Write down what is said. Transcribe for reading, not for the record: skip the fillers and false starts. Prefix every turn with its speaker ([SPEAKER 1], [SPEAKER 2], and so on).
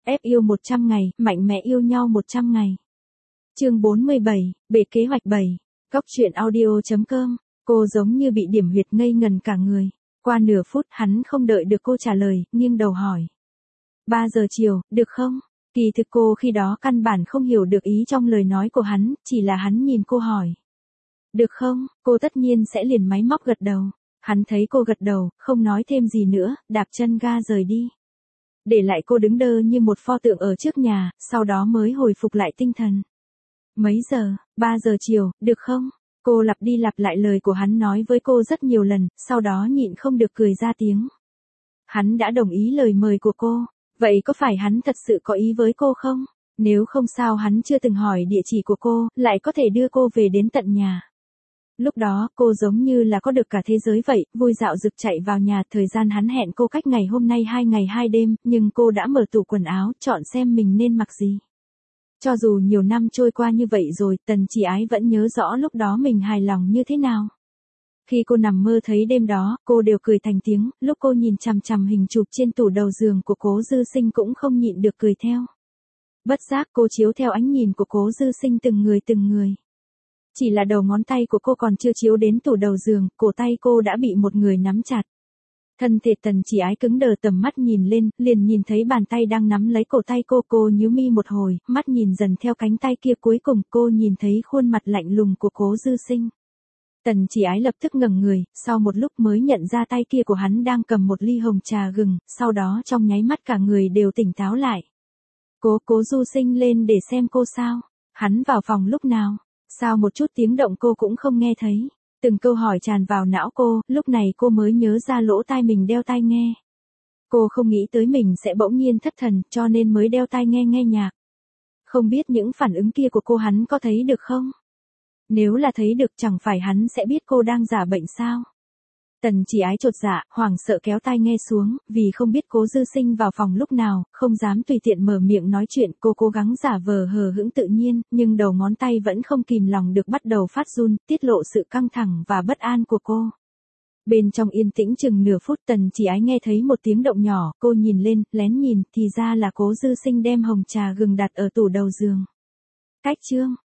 [SPEAKER 1] Ép yêu 100 ngày, mạnh mẽ yêu nhau 100 ngày. Chương 47, bể kế hoạch 7. Góc truyện audio.com. Cô giống như bị điểm huyệt ngây ngần cả người. Qua nửa phút hắn không đợi được cô trả lời, nghiêng đầu hỏi. 3 giờ chiều, được không? Kỳ thực cô khi đó căn bản không hiểu được ý trong lời nói của hắn, chỉ là hắn nhìn cô hỏi. Được không? Cô tất nhiên sẽ liền máy móc gật đầu. Hắn thấy cô gật đầu, không nói thêm gì nữa, đạp chân ga rời đi. Để lại cô đứng đơ như một pho tượng ở trước nhà, sau đó mới hồi phục lại tinh thần. Mấy giờ? 3 giờ chiều, được không? Cô lặp đi lặp lại lời của hắn nói với cô rất nhiều lần, sau đó nhịn không được cười ra tiếng. Hắn đã đồng ý lời mời của cô, vậy có phải hắn thật sự có ý với cô không? Nếu không sao hắn chưa từng hỏi địa chỉ của cô, lại có thể đưa cô về đến tận nhà. Lúc đó, cô giống như là có được cả thế giới vậy, vui dạo rực chạy vào nhà, thời gian hắn hẹn cô cách ngày hôm nay 2 ngày 2 đêm, nhưng cô đã mở tủ quần áo, chọn xem mình nên mặc gì. Cho dù nhiều năm trôi qua như vậy rồi, Tần Chỉ Ái vẫn nhớ rõ lúc đó mình hài lòng như thế nào. Khi cô nằm mơ thấy đêm đó, cô đều cười thành tiếng, lúc cô nhìn chằm chằm hình chụp trên tủ đầu giường của Cố Dư Sinh cũng không nhịn được cười theo. Bất giác cô chiếu theo ánh nhìn của Cố Dư Sinh từng người. Chỉ là đầu ngón tay của cô còn chưa chiếu đến tủ đầu giường, cổ tay cô đã bị một người nắm chặt. Thân thể Tần Chỉ Ái cứng đờ, tầm mắt nhìn lên, liền nhìn thấy bàn tay đang nắm lấy cổ tay cô nhíu mi một hồi, mắt nhìn dần theo cánh tay kia, cuối cùng cô nhìn thấy khuôn mặt lạnh lùng của Cố Dư Sinh. Tần Chỉ Ái lập tức ngẩng người, sau một lúc mới nhận ra tay kia của hắn đang cầm một ly hồng trà gừng, sau đó trong nháy mắt cả người đều tỉnh táo lại. Cố Du Sinh lên để xem cô sao? Hắn vào phòng lúc nào? Sao một chút tiếng động cô cũng không nghe thấy? Từng câu hỏi tràn vào não cô, lúc này cô mới nhớ ra lỗ tai mình đeo tai nghe. Cô không nghĩ tới mình sẽ bỗng nhiên thất thần, cho nên mới đeo tai nghe nhạc. Không biết những phản ứng kia của cô hắn có thấy được không? Nếu là thấy được chẳng phải hắn sẽ biết cô đang giả bệnh sao? Tần Chỉ Ái chột dạ, hoảng sợ kéo tai nghe xuống, vì không biết Cố Dư Sinh vào phòng lúc nào, không dám tùy tiện mở miệng nói chuyện, cô cố gắng giả vờ hờ hững tự nhiên, nhưng đầu ngón tay vẫn không kìm lòng được bắt đầu phát run, tiết lộ sự căng thẳng và bất an của cô. Bên trong yên tĩnh chừng nửa phút, Tần Chỉ Ái nghe thấy một tiếng động nhỏ, cô nhìn lên, lén nhìn, thì ra là Cố Dư Sinh đem hồng trà gừng đặt ở tủ đầu giường. Cách chương